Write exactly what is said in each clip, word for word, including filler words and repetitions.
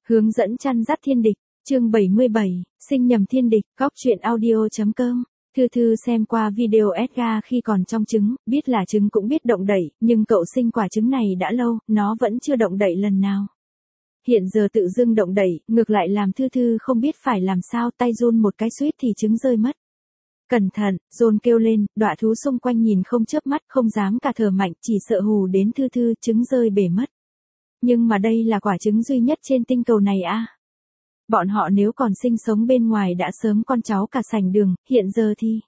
Hướng dẫn chăn dắt thiên địch, chương bảy mươi bảy, sinh nhầm thiên địch, góc truyện audio.com. Thư Thư xem qua video Edgar khi còn trong trứng, biết là trứng cũng biết động đậy, nhưng cậu sinh quả trứng này đã lâu, nó vẫn chưa động đậy lần nào. Hiện giờ tự dưng động đậy, ngược lại làm Thư Thư không biết phải làm sao, tay run một cái suýt thì trứng rơi mất. Cẩn thận, John kêu lên, đọa thú xung quanh nhìn không chớp mắt, không dám cả thở mạnh, chỉ sợ hù đến Thư Thư, trứng rơi bể mất. Nhưng mà đây là quả trứng duy nhất trên tinh cầu này à. Bọn họ nếu còn sinh sống bên ngoài đã sớm con cháu cả sành đường, hiện giờ thì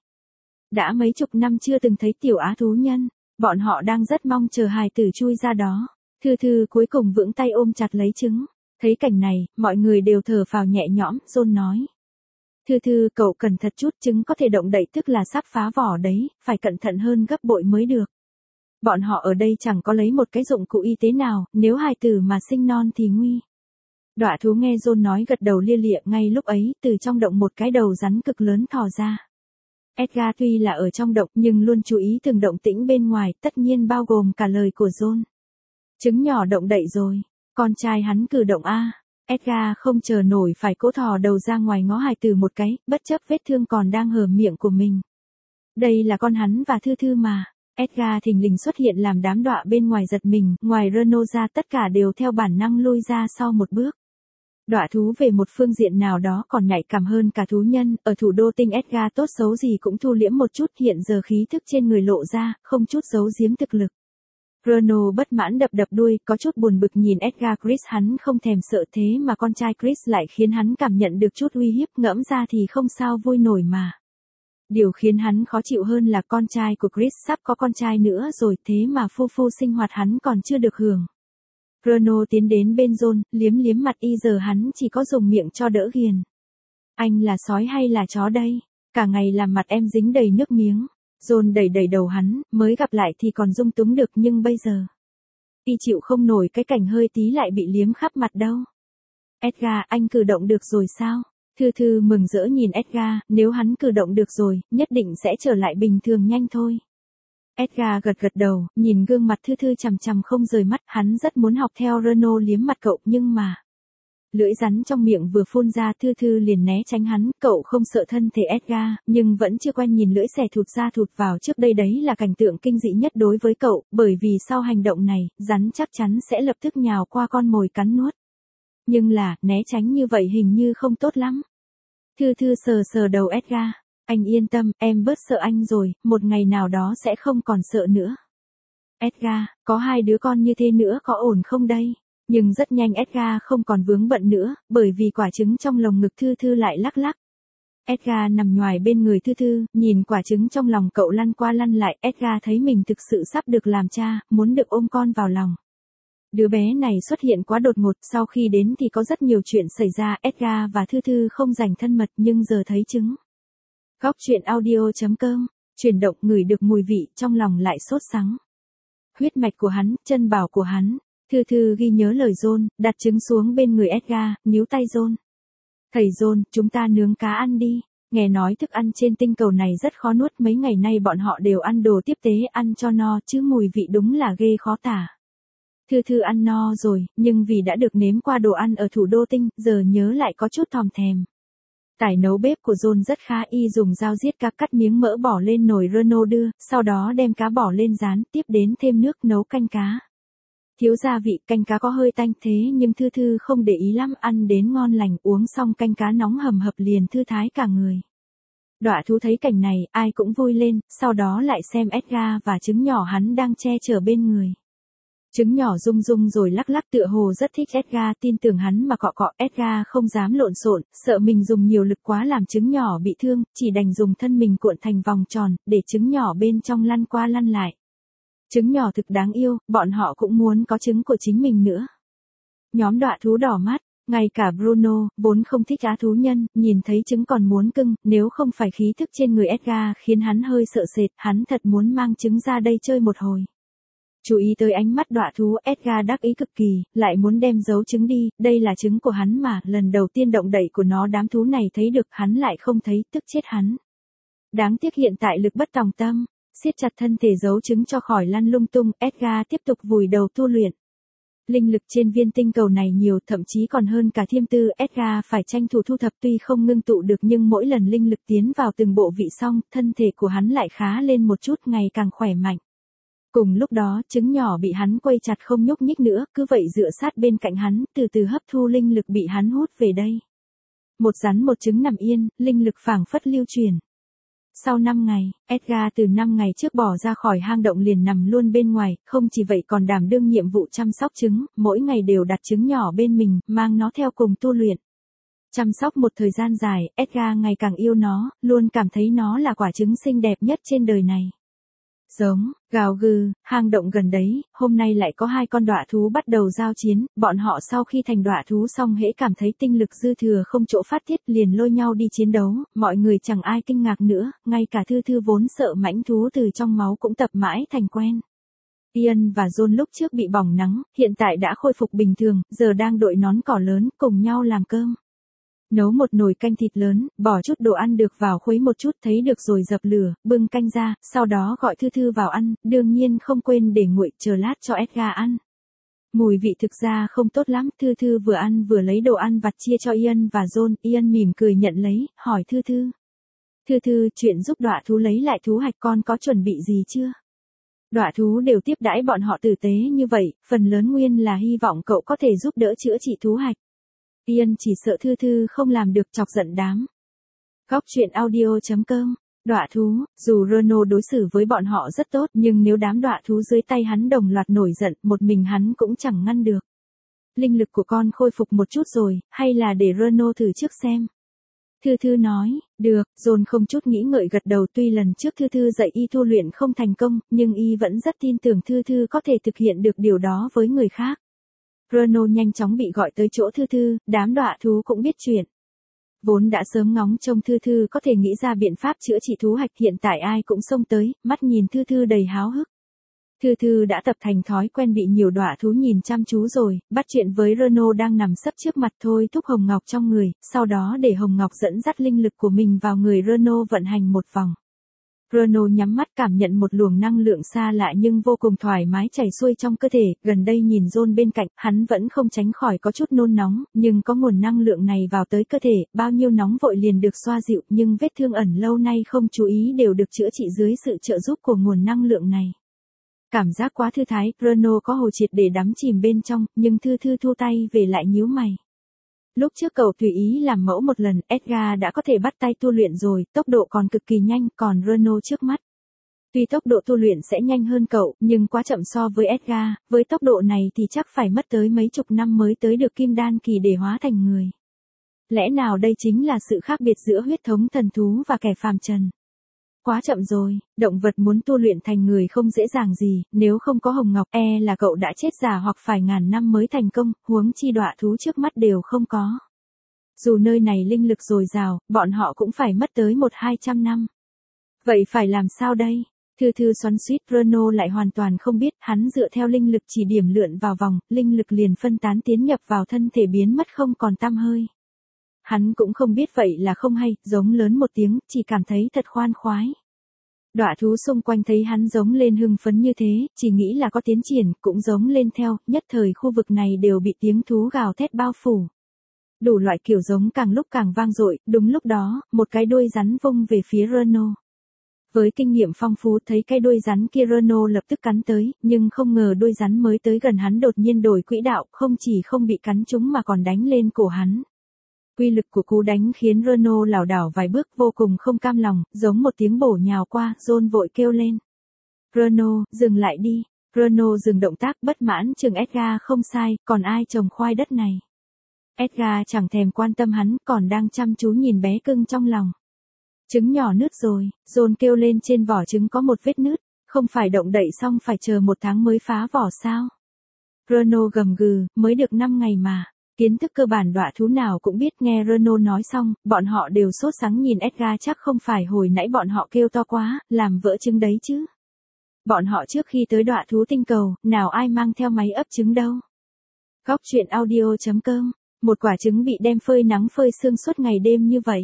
đã mấy chục năm chưa từng thấy tiểu á thú nhân, bọn họ đang rất mong chờ hài tử chui ra đó. Thư Thư cuối cùng vững tay ôm chặt lấy trứng. Thấy cảnh này, mọi người đều thở phào nhẹ nhõm, John nói. Thư Thư, cậu cẩn thận chút, trứng có thể động đậy tức là sắp phá vỏ đấy, phải cẩn thận hơn gấp bội mới được. Bọn họ ở đây chẳng có lấy một cái dụng cụ y tế nào, nếu hài tử mà sinh non thì nguy. Đọa thú nghe John nói gật đầu lia lịa, ngay lúc ấy, từ trong động một cái đầu rắn cực lớn thò ra. Edgar tuy là ở trong động nhưng luôn chú ý từng động tĩnh bên ngoài, tất nhiên bao gồm cả lời của John. Trứng nhỏ động đậy rồi, con trai hắn cử động a. Edgar không chờ nổi phải cố thò đầu ra ngoài ngó hài tử một cái, bất chấp vết thương còn đang hở miệng của mình. Đây là con hắn và Thư Thư mà. Edgar thình lình xuất hiện làm đám đọa bên ngoài giật mình, ngoài Renault ra tất cả đều theo bản năng lui ra sau một bước. Đọa thú về một phương diện nào đó còn nhạy cảm hơn cả thú nhân, ở thủ đô tinh Edgar tốt xấu gì cũng thu liễm một chút, hiện giờ khí thức trên người lộ ra, không chút giấu giếm thực lực. Renault bất mãn đập đập đuôi, có chút buồn bực nhìn Edgar. Chris hắn không thèm sợ thế mà con trai Chris lại khiến hắn cảm nhận được chút uy hiếp, ngẫm ra thì không sao vui nổi mà. Điều khiến hắn khó chịu hơn là con trai của Chris sắp có con trai nữa rồi, thế mà phu phu sinh hoạt hắn còn chưa được hưởng. Renault tiến đến bên John, liếm liếm mặt y, giờ hắn chỉ có dùng miệng cho đỡ ghiền. Anh là sói hay là chó đây? Cả ngày làm mặt em dính đầy nước miếng. John đẩy đẩy đầu hắn, mới gặp lại thì còn dung túng được nhưng bây giờ y chịu không nổi cái cảnh hơi tí lại bị liếm khắp mặt đâu. Edgar, anh cử động được rồi sao? Thư Thư mừng rỡ nhìn Edgar, nếu hắn cử động được rồi, nhất định sẽ trở lại bình thường nhanh thôi. Edgar gật gật đầu, nhìn gương mặt Thư Thư chằm chằm không rời mắt, hắn rất muốn học theo Renault liếm mặt cậu nhưng mà... Lưỡi rắn trong miệng vừa phun ra, Thư Thư liền né tránh hắn, cậu không sợ thân thể Edgar, nhưng vẫn chưa quen nhìn lưỡi xẻ thụt ra thụt vào, trước đây đấy là cảnh tượng kinh dị nhất đối với cậu, bởi vì sau hành động này, rắn chắc chắn sẽ lập tức nhào qua con mồi cắn nuốt. Nhưng là, né tránh như vậy hình như không tốt lắm. Thư Thư sờ sờ đầu Edgar, anh yên tâm, em bớt sợ anh rồi, một ngày nào đó sẽ không còn sợ nữa. Edgar, có hai đứa con như thế nữa có ổn không đây? Nhưng rất nhanh Edgar không còn vướng bận nữa, bởi vì quả trứng trong lồng ngực Thư Thư lại lắc lắc. Edgar nằm nhoài bên người Thư Thư, nhìn quả trứng trong lòng cậu lăn qua lăn lại, Edgar thấy mình thực sự sắp được làm cha, muốn được ôm con vào lòng. Đứa bé này xuất hiện quá đột ngột, sau khi đến thì có rất nhiều chuyện xảy ra, Edgar và Thư Thư không dành thân mật nhưng giờ thấy trứng. Góc truyện audio.com, chuyển động ngửi được mùi vị, trong lòng lại sốt sắng. Huyết mạch của hắn, chân bảo của hắn. Thư Thư ghi nhớ lời John, đặt trứng xuống bên người Edgar, níu tay John. Thầy John, chúng ta nướng cá ăn đi. Nghe nói thức ăn trên tinh cầu này rất khó nuốt, mấy ngày nay bọn họ đều ăn đồ tiếp tế, ăn cho no, chứ mùi vị đúng là ghê khó tả. Thư Thư ăn no rồi, nhưng vì đã được nếm qua đồ ăn ở thủ đô tinh, giờ nhớ lại có chút thòm thèm. Tải nấu bếp của John rất khá, y dùng dao giết cá cắt miếng mỡ bỏ lên nồi Renault đưa, sau đó đem cá bỏ lên rán, tiếp đến thêm nước nấu canh cá. Thiếu gia vị, canh cá có hơi tanh thế nhưng Thư Thư không để ý lắm, ăn đến ngon lành, uống xong canh cá nóng hầm hập liền thư thái cả người. Đọa thú thấy cảnh này, ai cũng vui lên, sau đó lại xem Edgar và trứng nhỏ hắn đang che chở bên người. Trứng nhỏ rung rung rồi lắc lắc tựa hồ rất thích Edgar, tin tưởng hắn mà cọ cọ, Edgar không dám lộn xộn, sợ mình dùng nhiều lực quá làm trứng nhỏ bị thương, chỉ đành dùng thân mình cuộn thành vòng tròn, để trứng nhỏ bên trong lăn qua lăn lại. Trứng nhỏ thực đáng yêu, bọn họ cũng muốn có trứng của chính mình nữa. Nhóm đọa thú đỏ mắt, ngay cả Bruno, vốn không thích á thú nhân, nhìn thấy trứng còn muốn cưng, nếu không phải khí thức trên người Edgar khiến hắn hơi sợ sệt, hắn thật muốn mang trứng ra đây chơi một hồi. Chú ý tới ánh mắt đọa thú, Edgar đắc ý cực kỳ, lại muốn đem giấu trứng đi, đây là trứng của hắn mà, lần đầu tiên động đậy của nó đám thú này thấy được, hắn lại không thấy, tức chết hắn. Đáng tiếc hiện tại lực bất tòng tâm. Siết chặt thân thể giấu trứng cho khỏi lăn lung tung, Edgar tiếp tục vùi đầu tu luyện. Linh lực trên viên tinh cầu này nhiều, thậm chí còn hơn cả Thiêm Tư. Edgar phải tranh thủ thu thập, tuy không ngưng tụ được nhưng mỗi lần linh lực tiến vào từng bộ vị xong, thân thể của hắn lại khá lên một chút, ngày càng khỏe mạnh. Cùng lúc đó, trứng nhỏ bị hắn quây chặt không nhúc nhích nữa, cứ vậy dựa sát bên cạnh hắn, từ từ hấp thu linh lực bị hắn hút về đây. Một rắn một trứng nằm yên, linh lực phảng phất lưu truyền. Sau năm ngày, Edgar từ năm ngày trước bỏ ra khỏi hang động liền nằm luôn bên ngoài, không chỉ vậy còn đảm đương nhiệm vụ chăm sóc trứng, mỗi ngày đều đặt trứng nhỏ bên mình, mang nó theo cùng tu luyện. Chăm sóc một thời gian dài, Edgar ngày càng yêu nó, luôn cảm thấy nó là quả trứng xinh đẹp nhất trên đời này. Giống, gào gừ, hang động gần đấy, hôm nay lại có hai con đọa thú bắt đầu giao chiến, bọn họ sau khi thành đọa thú xong hễ cảm thấy tinh lực dư thừa không chỗ phát tiết liền lôi nhau đi chiến đấu, mọi người chẳng ai kinh ngạc nữa, ngay cả Thư Thư vốn sợ mãnh thú từ trong máu cũng tập mãi thành quen. Ian và John lúc trước bị bỏng nắng, hiện tại đã khôi phục bình thường, giờ đang đội nón cỏ lớn cùng nhau làm cơm. Nấu một nồi canh thịt lớn, bỏ chút đồ ăn được vào khuấy một chút, thấy được rồi dập lửa, bưng canh ra, sau đó gọi Thư Thư vào ăn, đương nhiên không quên để nguội chờ lát cho Edgar ăn. Mùi vị thực ra không tốt lắm, Thư Thư vừa ăn vừa lấy đồ ăn vặt chia cho Ian và John, Ian mỉm cười nhận lấy, hỏi Thư Thư. Thư Thư, chuyện giúp đọa thú lấy lại thú hạch con có chuẩn bị gì chưa? Đọa thú đều tiếp đãi bọn họ tử tế như vậy, phần lớn nguyên là hy vọng cậu có thể giúp đỡ chữa trị thú hạch. Ian chỉ sợ Thư Thư không làm được, chọc giận đám. Góc truyện audio chấm com. Đọa thú, dù Renault đối xử với bọn họ rất tốt nhưng nếu đám đọa thú dưới tay hắn đồng loạt nổi giận, một mình hắn cũng chẳng ngăn được. Linh lực của con khôi phục một chút rồi, hay là để Renault thử trước xem. Thư Thư nói, được, John không chút nghĩ ngợi gật đầu, tuy lần trước Thư Thư dạy y tu luyện không thành công, nhưng y vẫn rất tin tưởng Thư Thư có thể thực hiện được điều đó với người khác. Renault nhanh chóng bị gọi tới chỗ Thư Thư, đám đọa thú cũng biết chuyện. Vốn đã sớm ngóng trông Thư Thư có thể nghĩ ra biện pháp chữa trị thú hạch, hiện tại ai cũng xông tới, mắt nhìn Thư Thư đầy háo hức. Thư Thư đã tập thành thói quen bị nhiều đọa thú nhìn chăm chú rồi, bắt chuyện với Renault đang nằm sấp trước mặt thôi thúc Hồng Ngọc trong người, sau đó để Hồng Ngọc dẫn dắt linh lực của mình vào người Renault vận hành một vòng. Renault nhắm mắt cảm nhận một luồng năng lượng xa lạ nhưng vô cùng thoải mái chảy xuôi trong cơ thể, gần đây nhìn John bên cạnh, hắn vẫn không tránh khỏi có chút nôn nóng, nhưng có nguồn năng lượng này vào tới cơ thể, bao nhiêu nóng vội liền được xoa dịu, nhưng vết thương ẩn lâu nay không chú ý đều được chữa trị dưới sự trợ giúp của nguồn năng lượng này. Cảm giác quá thư thái, Renault có hồ triệt để đắm chìm bên trong, nhưng Thư Thư thu tay về lại nhíu mày. Lúc trước cậu tùy ý làm mẫu một lần, Edgar đã có thể bắt tay tu luyện rồi, tốc độ còn cực kỳ nhanh, còn Renault trước mắt. Tuy tốc độ tu luyện sẽ nhanh hơn cậu, nhưng quá chậm so với Edgar, với tốc độ này thì chắc phải mất tới mấy chục năm mới tới được kim đan kỳ để hóa thành người. Lẽ nào đây chính là sự khác biệt giữa huyết thống thần thú và kẻ phàm trần? Quá chậm rồi, động vật muốn tu luyện thành người không dễ dàng gì, nếu không có Hồng Ngọc e là cậu đã chết già hoặc phải ngàn năm mới thành công, huống chi đọa thú trước mắt đều không có. Dù nơi này linh lực dồi dào, bọn họ cũng phải mất tới một hai trăm năm. Vậy phải làm sao đây? Thư Thư xoắn xuýt, Renault lại hoàn toàn không biết, hắn dựa theo linh lực chỉ điểm lượn vào vòng, linh lực liền phân tán tiến nhập vào thân thể biến mất không còn tăm hơi. Hắn cũng không biết vậy là không hay, giống lớn một tiếng, chỉ cảm thấy thật khoan khoái. Đọa thú xung quanh thấy hắn giống lên hưng phấn như thế, chỉ nghĩ là có tiến triển, cũng giống lên theo, nhất thời khu vực này đều bị tiếng thú gào thét bao phủ. Đủ loại kiểu giống càng lúc càng vang dội, đúng lúc đó, một cái đuôi rắn vung về phía Renault. Với kinh nghiệm phong phú thấy cái đuôi rắn kia Renault lập tức cắn tới, nhưng không ngờ đuôi rắn mới tới gần hắn đột nhiên đổi quỹ đạo, không chỉ không bị cắn trúng mà còn đánh lên cổ hắn. Uy lực của cú đánh khiến Renault lảo đảo vài bước vô cùng không cam lòng, giống một tiếng bổ nhào qua, John vội kêu lên. Renault, dừng lại đi. Renault dừng động tác bất mãn chừng Edgar không sai, còn ai trồng khoai đất này. Edgar chẳng thèm quan tâm hắn, còn đang chăm chú nhìn bé cưng trong lòng. Trứng nhỏ nứt rồi, John kêu lên, trên vỏ trứng có một vết nứt, không phải động đậy xong phải chờ một tháng mới phá vỏ sao? Renault gầm gừ, mới được năm ngày mà. Kiến thức cơ bản đọa thú nào cũng biết. Nghe Renault nói xong, bọn họ đều sốt sắng nhìn Edgar, chắc không phải hồi nãy bọn họ kêu to quá, làm vỡ trứng đấy chứ. Bọn họ trước khi tới đọa thú tinh cầu, nào ai mang theo máy ấp trứng đâu. Góc truyện audio chấm com. Một quả trứng bị đem phơi nắng phơi sương suốt ngày đêm như vậy.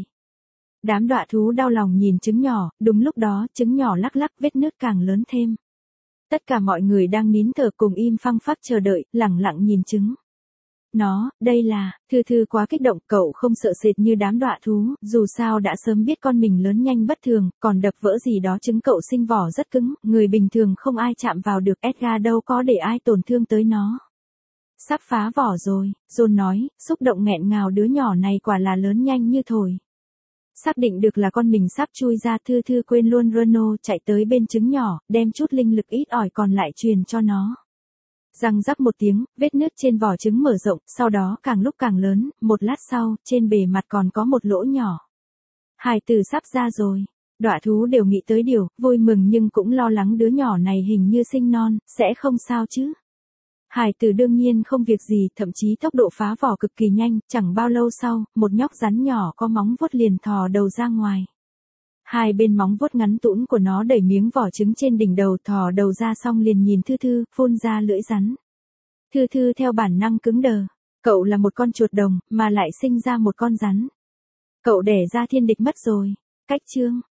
Đám đọa thú đau lòng nhìn trứng nhỏ, đúng lúc đó, trứng nhỏ lắc lắc, vết nứt càng lớn thêm. Tất cả mọi người đang nín thở cùng im phăng phắc chờ đợi, lẳng lặng nhìn trứng. Nó, đây là, Thư Thư quá kích động, cậu không sợ sệt như đám đọa thú, dù sao đã sớm biết con mình lớn nhanh bất thường, còn đập vỡ gì đó trứng cậu sinh vỏ rất cứng, người bình thường không ai chạm vào được, Edgar đâu có để ai tổn thương tới nó. Sắp phá vỏ rồi, John nói, xúc động nghẹn ngào, đứa nhỏ này quả là lớn nhanh như thổi. Xác định được là con mình sắp chui ra, Thư Thư quên luôn Renault, chạy tới bên trứng nhỏ, đem chút linh lực ít ỏi còn lại truyền cho nó. Răng rắc một tiếng, vết nứt trên vỏ trứng mở rộng, sau đó càng lúc càng lớn, một lát sau, trên bề mặt còn có một lỗ nhỏ. Hài tử sắp ra rồi. Đọa thú đều nghĩ tới điều, vui mừng nhưng cũng lo lắng đứa nhỏ này hình như sinh non, sẽ không sao chứ. Hài tử đương nhiên không việc gì, thậm chí tốc độ phá vỏ cực kỳ nhanh, chẳng bao lâu sau, một nhóc rắn nhỏ có móng vuốt liền thò đầu ra ngoài. Hai bên móng vuốt ngắn tũn của nó đẩy miếng vỏ trứng trên đỉnh đầu, thò đầu ra xong liền nhìn Thư Thư, phun ra lưỡi rắn. Thư Thư theo bản năng cứng đờ. Cậu là một con chuột đồng, mà lại sinh ra một con rắn. Cậu đẻ ra thiên địch mất rồi. Cách chương.